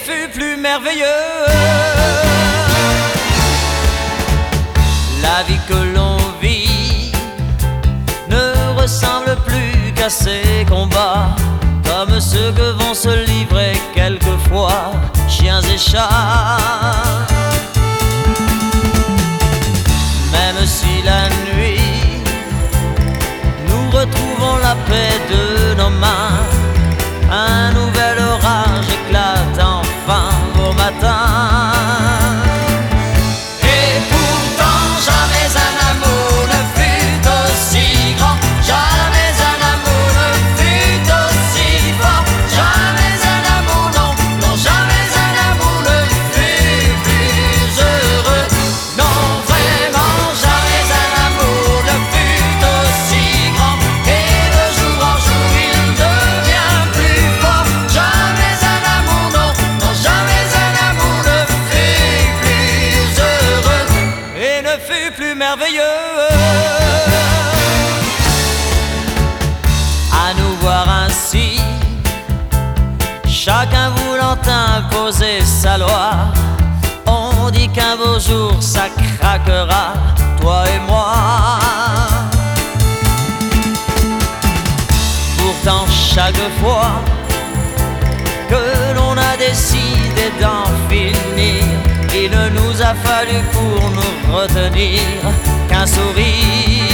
fut plus merveilleux. La vie que l'on vit ne ressemble plus qu'à ces combats, comme ceux que vont se livrer quelquefois chiens et chats. Même si la nuit nous retrouvons la paix de nos mains, un nouvel orage éclate enfin au matin. Et pourtant jamais un amour ne fut aussi grand, jamais un amour ne fut aussi fort, jamais un amour, non, non, jamais un amour ne fut plus heureux. Non, vraiment jamais un amour ne fut aussi grand, et de jour en jour il devient plus fort. Jamais un amour, non, non, jamais un amour ne fut plus heureux et ne fut plus merveilleux. À nous voir ainsi, chacun voulant imposer sa loi, on dit qu'un beau jour ça craquera, toi et moi. Pourtant chaque fois que l'on a décidé d'en finir, il ne nous a fallu pour nous retenir qu'un sourire.